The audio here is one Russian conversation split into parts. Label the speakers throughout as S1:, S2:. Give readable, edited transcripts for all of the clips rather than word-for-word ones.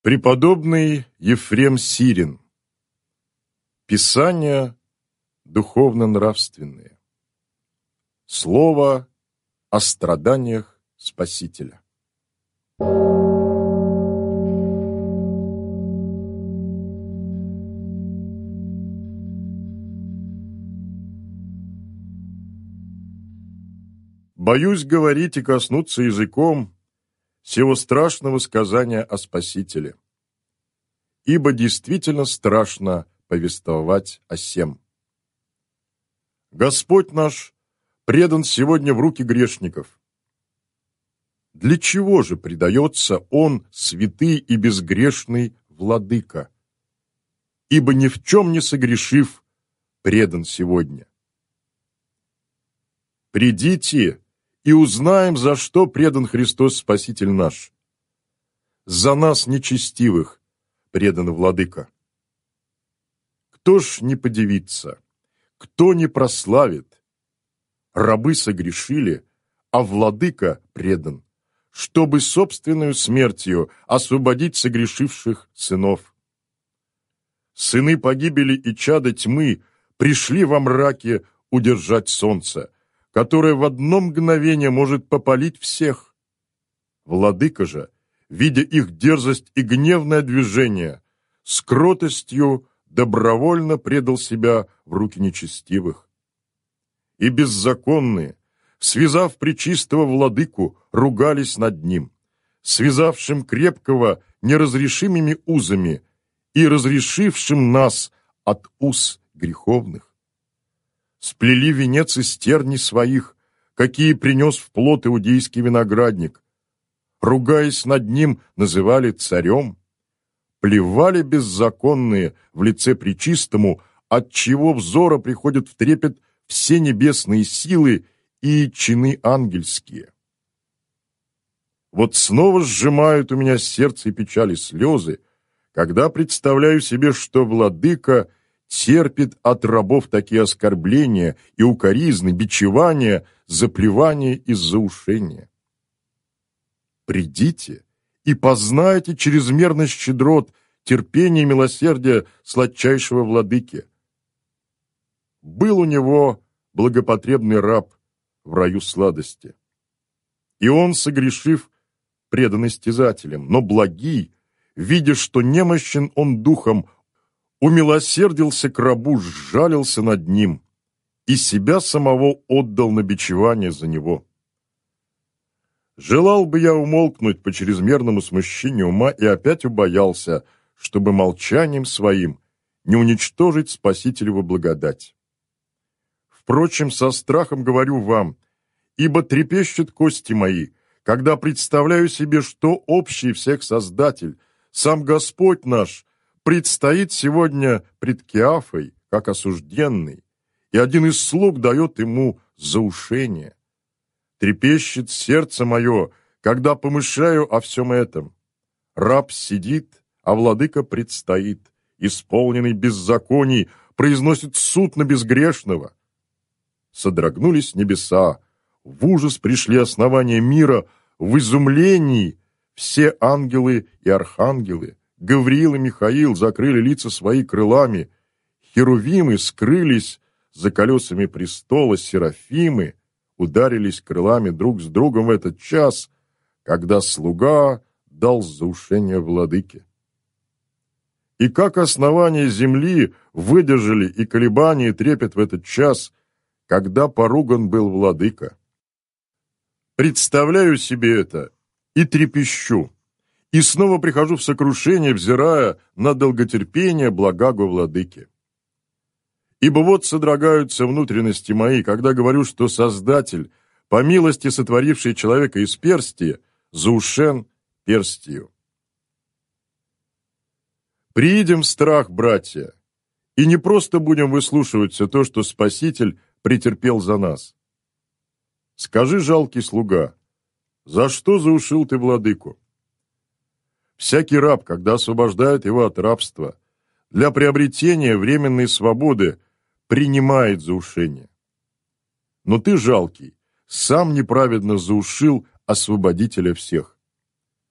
S1: Преподобный Ефрем Сирин. Писания духовно-нравственные. Слово о страданиях Спасителя. Боюсь говорить и коснуться языком сего страшного сказания о Спасителе, ибо действительно страшно повествовать о сем. Господь наш предан сегодня в руки грешников. Для чего же предается Он, святый и безгрешный Владыка? Ибо ни в чем не согрешив, предан сегодня. Придите и узнаем, за что предан Христос Спаситель наш. За нас, нечестивых, предан Владыка. Кто ж не подивится, кто не прославит? Рабы согрешили, а Владыка предан, чтобы собственную смертью освободить согрешивших сынов. Сыны погибели и чада тьмы пришли во мраке удержать солнце, которое в одно мгновение может попалить всех. Владыка же, видя их дерзость и гневное движение, с кротостью добровольно предал себя в руки нечестивых. И беззаконные, связав пречистого Владыку, ругались над ним, связавшим крепкого неразрешимыми узами и разрешившим нас от уз греховных. Сплели венец из терней своих, какие принес в плод иудейский виноградник. Ругаясь над ним, называли царем. Плевали беззаконные в лице пречистому, от чего взора приходят в трепет все небесные силы и чины ангельские. Вот снова сжимают у меня сердце и печали слезы, когда представляю себе, что Владыка терпит от рабов такие оскорбления и укоризны, бичевания, заплевания и заушения. Придите и познайте чрезмерность щедрот, терпения и милосердия сладчайшего Владыки. Был у него благопотребный раб в раю сладости, и он, согрешив, предан истязателям, но благий, видя, что немощен он духом, умилосердился к рабу, сжалился над ним и себя самого отдал на бичевание за него. Желал бы я умолкнуть по чрезмерному смущению ума и опять убоялся, чтобы молчанием своим не уничтожить Спасителеву благодать. Впрочем, со страхом говорю вам, ибо трепещут кости мои, когда представляю себе, что общий всех Создатель, сам Господь наш, предстоит сегодня пред Киафой, как осужденный, и один из слуг дает ему заушение. Трепещет сердце мое, когда помышляю о всем этом. Раб сидит, а Владыка предстоит, исполненный беззаконий, произносит суд на безгрешного. Содрогнулись небеса, в ужас пришли основания мира, в изумлении все ангелы и архангелы, Гавриил и Михаил закрыли лица свои крылами, херувимы скрылись за колесами престола, серафимы ударились крылами друг с другом в этот час, когда слуга дал заушение Владыке. И как основания земли выдержали и колебания, и трепет в этот час, когда поруган был Владыка. Представляю себе это и трепещу, и снова прихожу в сокрушение, взирая на долготерпение благаго Владыки. Ибо вот содрогаются внутренности мои, когда говорю, что Создатель, по милости сотворивший человека из перстия, заушен перстию. Приидем в страх, братья, и не просто будем выслушивать все то, что Спаситель претерпел за нас. Скажи, жалкий слуга, за что заушил ты Владыку? Всякий раб, когда освобождают его от рабства, для приобретения временной свободы принимает заушение. Но ты, жалкий, сам неправедно заушил освободителя всех.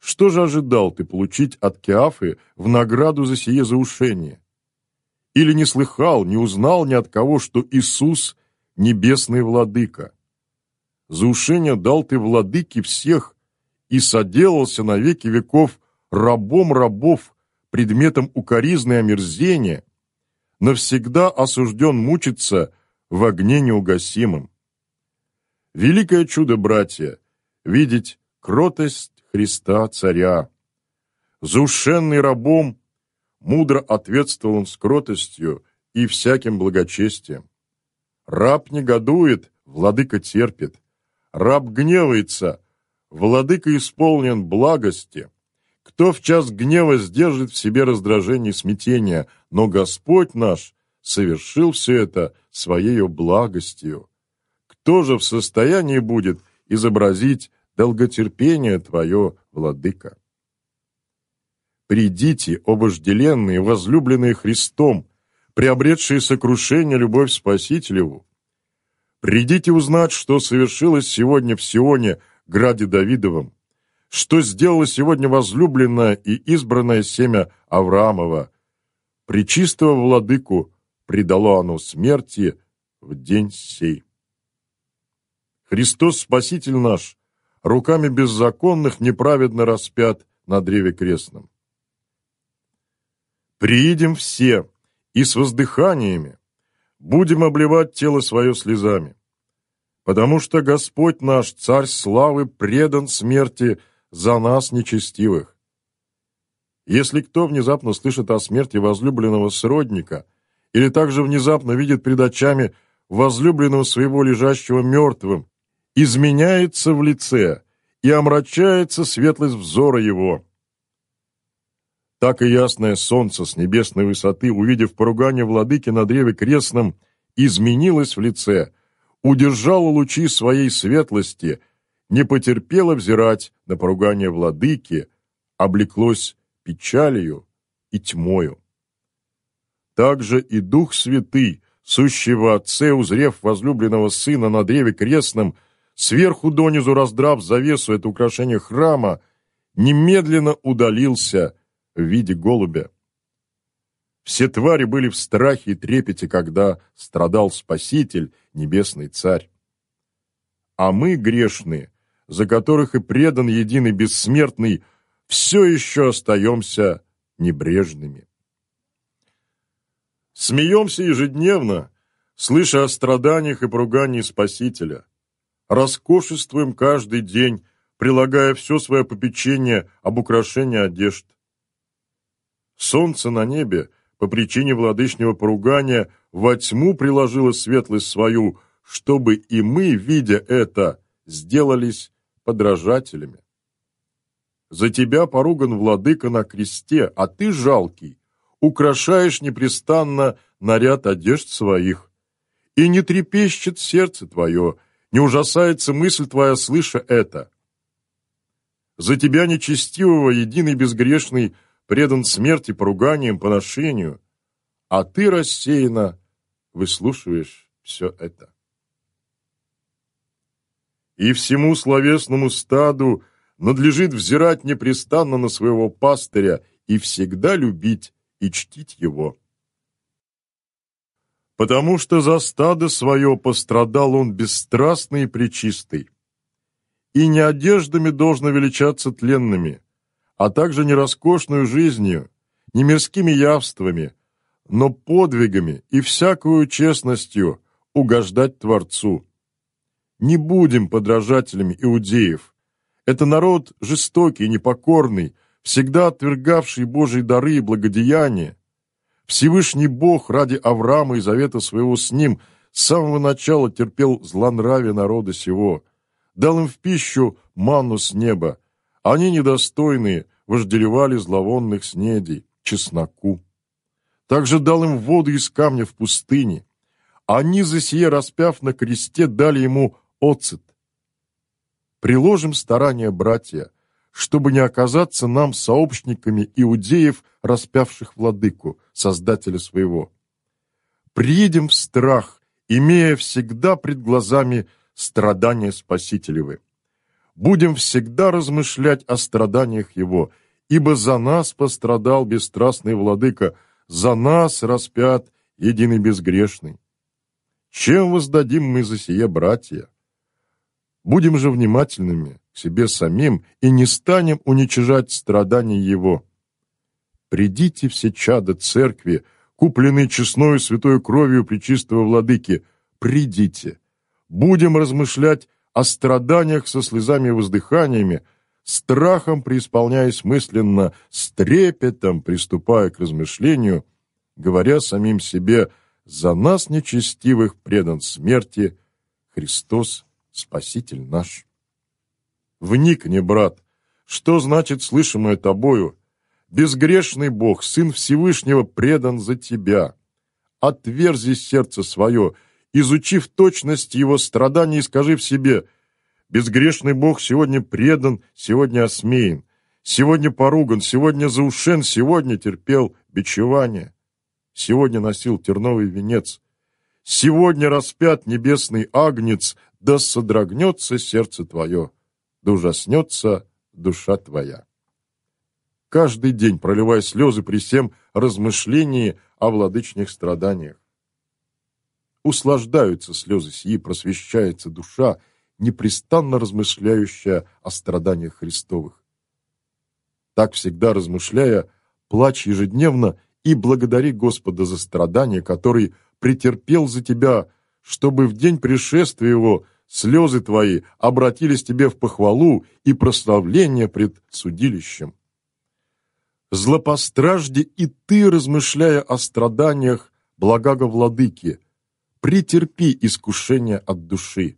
S1: Что же ожидал ты получить от Кеафы в награду за сие заушение? Или не слыхал, не узнал ни от кого, что Иисус – небесный владыка? Заушение дал ты владыке всех и соделался на веки веков рабом рабов, предметом укоризны и омерзения, навсегда осужден мучиться в огне неугасимом. Великое чудо, братья, видеть кротость Христа Царя. Заушенный рабом, мудро ответствовал он с кротостью и всяким благочестием. Раб негодует, владыка терпит. Раб гневается, владыка исполнен благости. Кто в час гнева сдержит в себе раздражение и смятение, но Господь наш совершил все это Своею благостью. Кто же в состоянии будет изобразить долготерпение Твое, владыка? Придите, о вожделенные, возлюбленные Христом, приобретшие сокрушение любовь Спасителеву. Придите узнать, что совершилось сегодня в Сионе, граде Давидовом, что сделало сегодня возлюбленное и избранное семя Авраамова. Пречистого владыку предало оно смерти в день сей. Христос, Спаситель наш, руками беззаконных неправедно распят на древе крестном. Приидем все и с воздыханиями будем обливать тело свое слезами, потому что Господь наш, Царь славы, предан смерти за нас нечестивых. Если кто внезапно слышит о смерти возлюбленного сродника или также внезапно видит пред очами возлюбленного своего лежащего мертвым, изменяется в лице и омрачается светлость взора его. Так и ясное солнце с небесной высоты, увидев поругание владыки на древе крестном, изменилось в лице, удержало лучи своей светлости, не потерпело взирать на поругание владыки, облеклось печалью и тьмою. Также и Дух Святый, сущий во Отце, узрев возлюбленного Сына на древе крестном, сверху донизу раздрав завесу, это украшение храма, немедленно удалился в виде голубя. Все твари были в страхе и трепете, когда страдал Спаситель, Небесный Царь. А мы, грешные, за которых и предан единый бессмертный, все еще остаемся небрежными. Смеемся ежедневно, слыша о страданиях и поругании Спасителя. Роскошествуем каждый день, прилагая все свое попечение об украшении одежд. Солнце на небе по причине владычнего поругания во тьму приложило светлость свою, чтобы и мы, видя это, сделались подражателями. За тебя поруган владыка на кресте, а ты, жалкий, украшаешь непрестанно наряд одежд своих. И не трепещет сердце твое, не ужасается мысль твоя, слыша это. За тебя, нечестивого, единый безгрешный, предан смерти, поруганиям, поношению, а ты рассеянно выслушиваешь все это. И всему словесному стаду надлежит взирать непрестанно на своего пастыря и всегда любить и чтить его. Потому что за стадо свое пострадал он бесстрастный и пречистый. И не одеждами должно величаться тленными, а также не роскошную жизнью, не мирскими явствами, но подвигами и всякою честностью угождать Творцу. Не будем подражателями иудеев. Это народ жестокий, непокорный, всегда отвергавший Божьи дары и благодеяния. Всевышний Бог ради Авраама и завета своего с ним с самого начала терпел злонравие народа сего, дал им в пищу манну с неба. Они, недостойные, вожделевали зловонных снедей, чесноку. Также дал им воду из камня в пустыне. Они за сие, распяв на кресте, дали ему оцет. Приложим старания, братья, чтобы не оказаться нам сообщниками иудеев, распявших владыку, создателя своего. Приедем в страх, имея всегда пред глазами страдания Спасителевы. будем всегда размышлять о страданиях Его, ибо за нас пострадал бесстрастный владыка, за нас распят единый безгрешный. Чем воздадим мы за сие, братья? Будем же внимательными к себе самим и не станем уничижать страданий Его. Придите все чада церкви, купленные честною святою кровью пречистого владыки, придите. Будем размышлять о страданиях со слезами и воздыханиями, страхом преисполняясь мысленно, с трепетом приступая к размышлению, говоря самим себе: «За нас, нечестивых, предан смерти Христос, Спаситель наш». Вникни, брат, что значит слышимое тобою: безгрешный Бог, Сын Всевышнего, предан за тебя. Отверзи сердце свое, изучи в точности Его страданий и скажи в себе: безгрешный Бог сегодня предан, сегодня осмеян, сегодня поруган, сегодня заушен, сегодня терпел бичевание, сегодня носил терновый венец, сегодня распят небесный агнец, да содрогнется сердце твое, да ужаснется душа твоя. Каждый день проливай слезы при всем размышлении о владычных страданиях. Услаждаются слезы сии, просвещается душа, непрестанно размышляющая о страданиях Христовых. Так всегда размышляя, плачь ежедневно и благодари Господа за страдания, который претерпел за тебя, чтобы в день пришествия Его слезы твои обратились тебе в похвалу и прославление пред судилищем. Злопостражде и ты, размышляя о страданиях благаго владыки, претерпи искушение от души.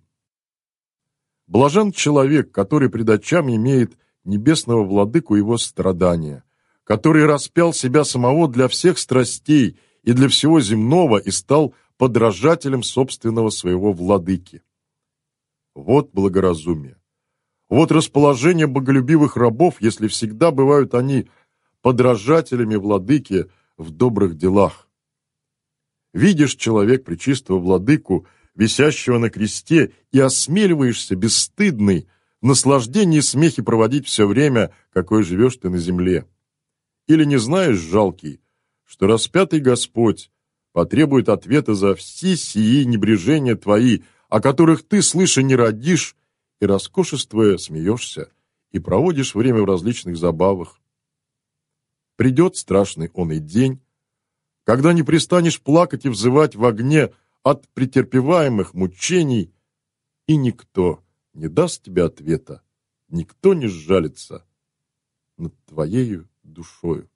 S1: Блажен человек, который пред очами имеет небесного владыку его страдания, который распял себя самого для всех страстей и для всего земного и стал подражателем собственного своего владыки. Вот благоразумие, вот расположение боголюбивых рабов, если всегда бывают они подражателями владыки в добрых делах. Видишь, человек, пречистого владыку, висящего на кресте, и осмеливаешься, бесстыдный, в наслаждении и смехе проводить все время, какое живешь ты на земле. Или не знаешь, жалкий, что распятый Господь потребует ответа за все сии небрежения твои, о которых ты, слыша, не родишь, и, роскошествуя, смеешься, и проводишь время в различных забавах. Придет страшный он и день, когда не перестанешь плакать и взывать в огне от претерпеваемых мучений, и никто не даст тебе ответа, никто не сжалится над твоею душою.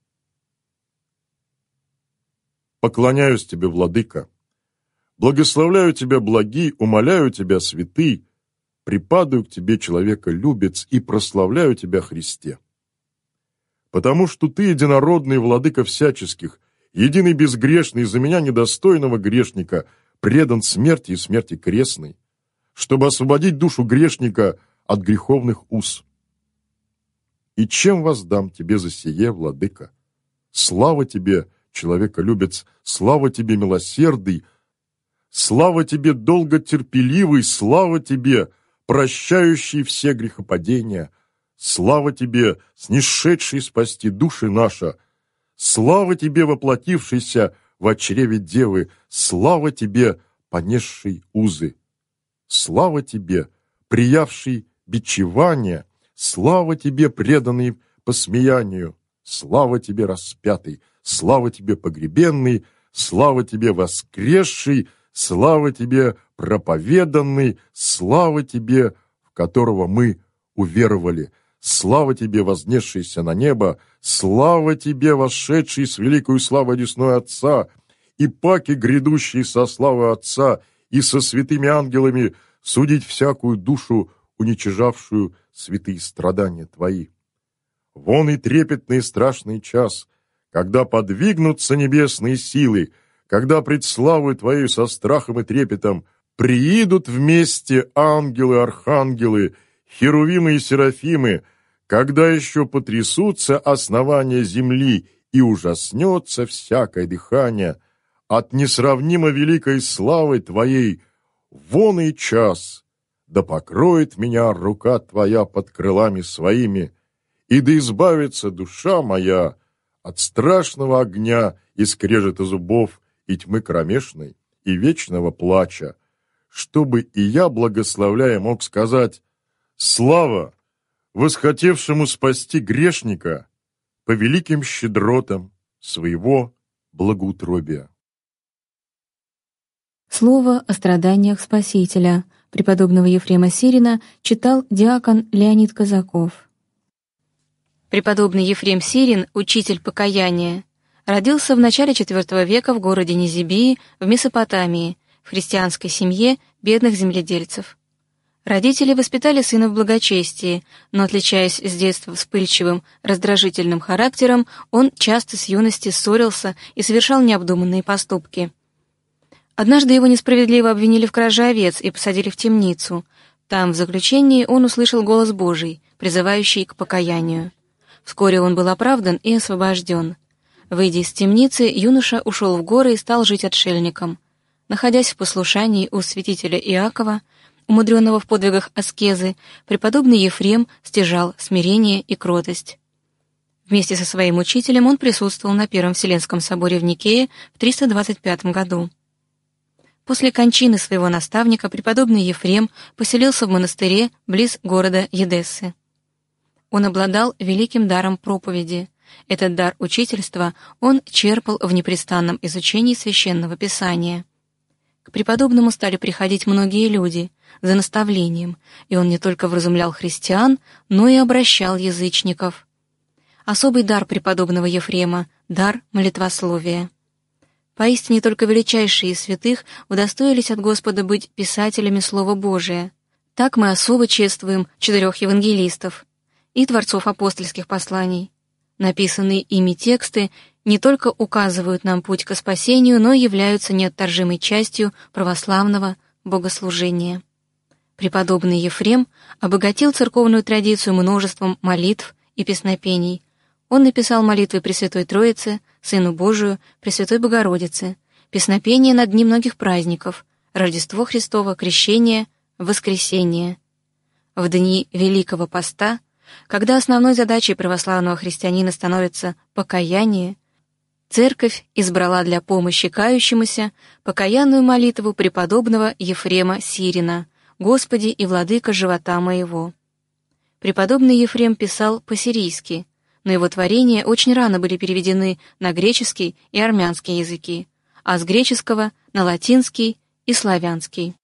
S1: Поклоняюсь тебе, владыка, благословляю тебя, благий, умоляю тебя, святый, припадаю к тебе, человека-любец, и прославляю тебя, Христе. Потому что ты единородный владыка всяческих, единый безгрешный, за меня недостойного грешника, предан смерти и смерти крестной, чтобы освободить душу грешника от греховных уз. И чем воздам тебе за сие, владыка? Слава тебе, человеколюбец, слава тебе, милосердный, слава тебе, долготерпеливый, слава тебе, прощающий все грехопадения, слава тебе, снисшедший спасти души наши, слава тебе, воплотившийся в чреве девы, слава тебе, понесший узы, слава тебе, приявший бичевание, слава тебе, преданный посмеянию, слава тебе, распятый, слава тебе, погребенный, слава тебе, воскресший, слава тебе, проповеданный, слава тебе, в которого мы уверовали, слава тебе, вознесшийся на небо, слава тебе, вошедший с великою славой одесной Отца, и паки, грядущие со славой Отца, и со святыми ангелами судить всякую душу, уничижавшую святые страдания твои. Вон и трепетный и страшный час, когда подвигнутся небесные силы, когда пред славой твоей со страхом и трепетом приидут вместе ангелы, архангелы, херувимы и серафимы, когда еще потрясутся основания земли и ужаснется всякое дыхание от несравнимо великой славы твоей, вон и час, да покроет меня рука Твоя под крылами Своими, и да избавится душа моя от страшного огня и скрежета зубов, и тьмы кромешной, и вечного плача, чтобы и я, благословляя, мог сказать: слава восхотевшему спасти грешника по великим щедротам своего благоутробия.
S2: Слово о страданиях Спасителя преподобного Ефрема Сирина читал диакон Леонид Казаков. Преподобный Ефрем Сирин, учитель покаяния, родился в начале IV века в городе Низибии в Месопотамии, в христианской семье бедных земледельцев. Родители воспитали сына в благочестии, но, отличаясь с детства вспыльчивым, раздражительным характером, он часто с юности ссорился и совершал необдуманные поступки. Однажды его несправедливо обвинили в краже овец и посадили в темницу. Там, в заключении, он услышал голос Божий, призывающий к покаянию. Вскоре он был оправдан и освобожден. Выйдя из темницы, юноша ушел в горы и стал жить отшельником. Находясь в послушании у святителя Иакова, умудренного в подвигах аскезы, преподобный Ефрем стяжал смирение и кротость. Вместе со своим учителем он присутствовал на Первом Вселенском соборе в Никее в 325 году. После кончины своего наставника преподобный Ефрем поселился в монастыре близ города Едессы. Он обладал великим даром проповеди. Этот дар учительства он черпал в непрестанном изучении Священного Писания. К преподобному стали приходить многие люди за наставлением, и он не только вразумлял христиан, но и обращал язычников. Особый дар преподобного Ефрема — дар молитвословия. Поистине только величайшие из святых удостоились от Господа быть писателями Слова Божия. Так мы особо чествуем 4 евангелистов и творцов апостольских посланий. Написанные ими тексты не только указывают нам путь к спасению, но и являются неотторжимой частью православного богослужения. Преподобный Ефрем обогатил церковную традицию множеством молитв и песнопений. Он написал молитвы Пресвятой Троице, Сыну Божию, Пресвятой Богородице, песнопения на дни многих праздников: Рождество Христово, Крещение, Воскресение. В дни Великого Поста, когда основной задачей православного христианина становится покаяние, Церковь избрала для помощи кающемуся покаянную молитву преподобного Ефрема Сирина «Господи и владыка живота моего». Преподобный Ефрем писал по-сирийски, но его творения очень рано были переведены на греческий и армянский языки, а с греческого на латинский и славянский.